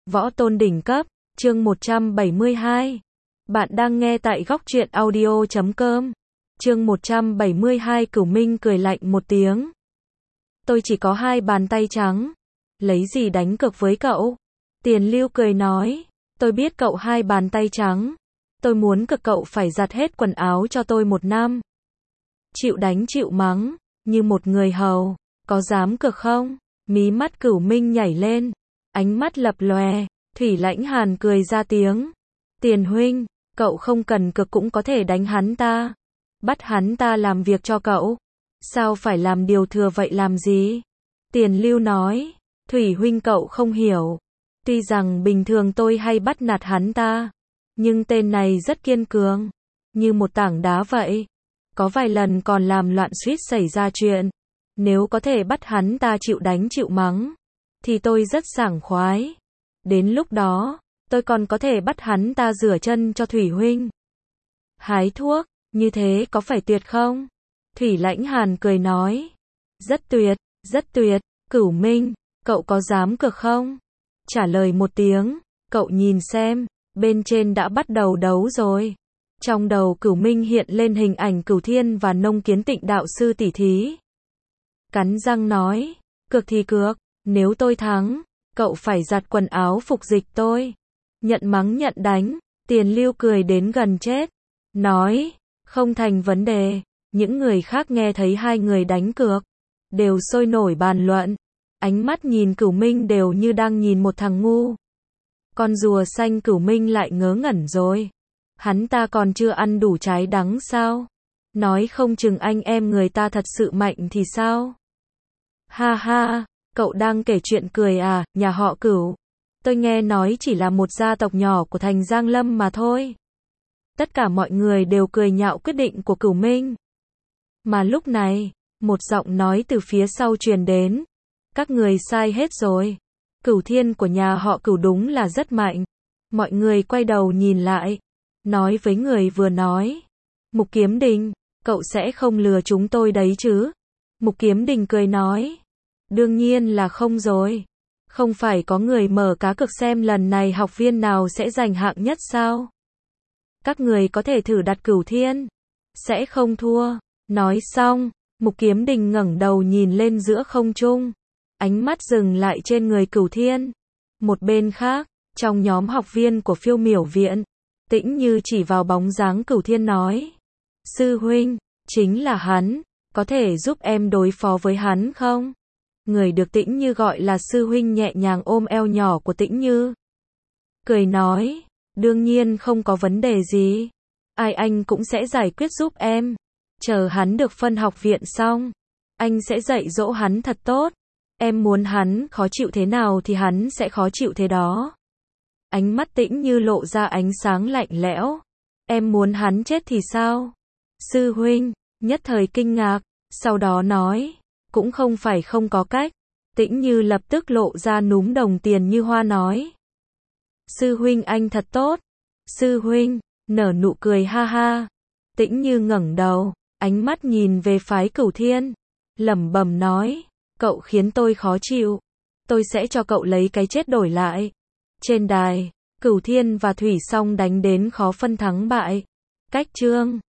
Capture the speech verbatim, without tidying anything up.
Võ tôn đỉnh cấp, chương một trăm bảy mươi hai. Bạn đang nghe tại góc truyện audio chấm com. Chương một trăm bảy mươi hai. Cửu Minh cười lạnh một tiếng. Tôi chỉ có hai bàn tay trắng. Lấy gì đánh cược với cậu? Tiền Lưu cười nói. Tôi biết cậu hai bàn tay trắng. Tôi muốn cực cậu phải giặt hết quần áo cho tôi một năm. Chịu đánh chịu mắng, như một người hầu. Có dám cược không? Mí mắt Cửu Minh nhảy lên. Ánh mắt lập lòe. Thủy Lãnh Hàn cười ra tiếng. Tiền huynh, cậu không cần cực cũng có thể đánh hắn ta. Bắt hắn ta làm việc cho cậu. Sao phải làm điều thừa vậy làm gì? Tiền Lưu nói. Thủy huynh cậu không hiểu. Tuy rằng bình thường tôi hay bắt nạt hắn ta, nhưng tên này rất kiên cường. Như một tảng đá vậy. Có vài lần còn làm loạn suýt xảy ra chuyện. Nếu có thể bắt hắn ta chịu đánh chịu mắng, thì tôi rất sảng khoái. Đến lúc đó, tôi còn có thể bắt hắn ta rửa chân cho Thủy huynh. Hái thuốc, như thế có phải tuyệt không? Thủy Lãnh Hàn cười nói. Rất tuyệt, rất tuyệt. Cửu Minh, cậu có dám cược không? Trả lời một tiếng, cậu nhìn xem, bên trên đã bắt đầu đấu rồi. Trong đầu Cửu Minh hiện lên hình ảnh Cửu Thiên và Nông Kiến Tịnh đạo sư tỉ thí. Cắn răng nói, cược thì cược, nếu tôi thắng, cậu phải giặt quần áo phục dịch tôi. Nhận mắng nhận đánh, Tiền Lưu cười đến gần chết. Nói, không thành vấn đề. Những người khác nghe thấy hai người đánh cược, đều sôi nổi bàn luận. Ánh mắt nhìn Cửu Minh đều như đang nhìn một thằng ngu. Con rùa xanh Cửu Minh lại ngớ ngẩn rồi. Hắn ta còn chưa ăn đủ trái đắng sao? Nói không chừng anh em người ta thật sự mạnh thì sao? Ha ha, cậu đang kể chuyện cười à, nhà họ Cửu. Tôi nghe nói chỉ là một gia tộc nhỏ của thành Giang Lâm mà thôi. Tất cả mọi người đều cười nhạo quyết định của Cửu Minh. Mà lúc này, một giọng nói từ phía sau truyền đến. Các người sai hết rồi. Cửu Thiên của nhà họ Cửu đúng là rất mạnh. Mọi người quay đầu nhìn lại. Nói với người vừa nói. Mục Kiếm Đình, cậu sẽ không lừa chúng tôi đấy chứ? Mục Kiếm Đình cười nói. Đương nhiên là không rồi. Không phải có người mở cá cược xem lần này học viên nào sẽ giành hạng nhất sao? Các người có thể thử đặt Cửu Thiên. Sẽ không thua. Nói xong, Mục Kiếm Đình ngẩng đầu nhìn lên giữa không trung. Ánh mắt dừng lại trên người Cửu Thiên. Một bên khác, trong nhóm học viên của Phiêu Miểu Viện, Tĩnh Như chỉ vào bóng dáng Cửu Thiên nói. Sư huynh, chính là hắn, có thể giúp em đối phó với hắn không? Người được Tĩnh Như gọi là sư huynh nhẹ nhàng ôm eo nhỏ của Tĩnh Như. Cười nói, đương nhiên không có vấn đề gì. Ai anh cũng sẽ giải quyết giúp em. Chờ hắn được phân học viện xong, anh sẽ dạy dỗ hắn thật tốt. Em muốn hắn khó chịu thế nào thì hắn sẽ khó chịu thế đó. Ánh mắt Tĩnh Như lộ ra ánh sáng lạnh lẽo. Em muốn hắn chết thì sao? Sư huynh, nhất thời kinh ngạc, sau đó nói, cũng không phải không có cách. Tĩnh Như lập tức lộ ra núm đồng tiền như hoa nói. Sư huynh anh thật tốt. Sư huynh, nở nụ cười ha ha. Tĩnh Như ngẩng đầu, ánh mắt nhìn về phái Cửu Thiên. Lẩm bẩm nói, cậu khiến tôi khó chịu. Tôi sẽ cho cậu lấy cái chết đổi lại. Trên đài, Cửu Thiên và Thủy Song đánh đến khó phân thắng bại. Cách chương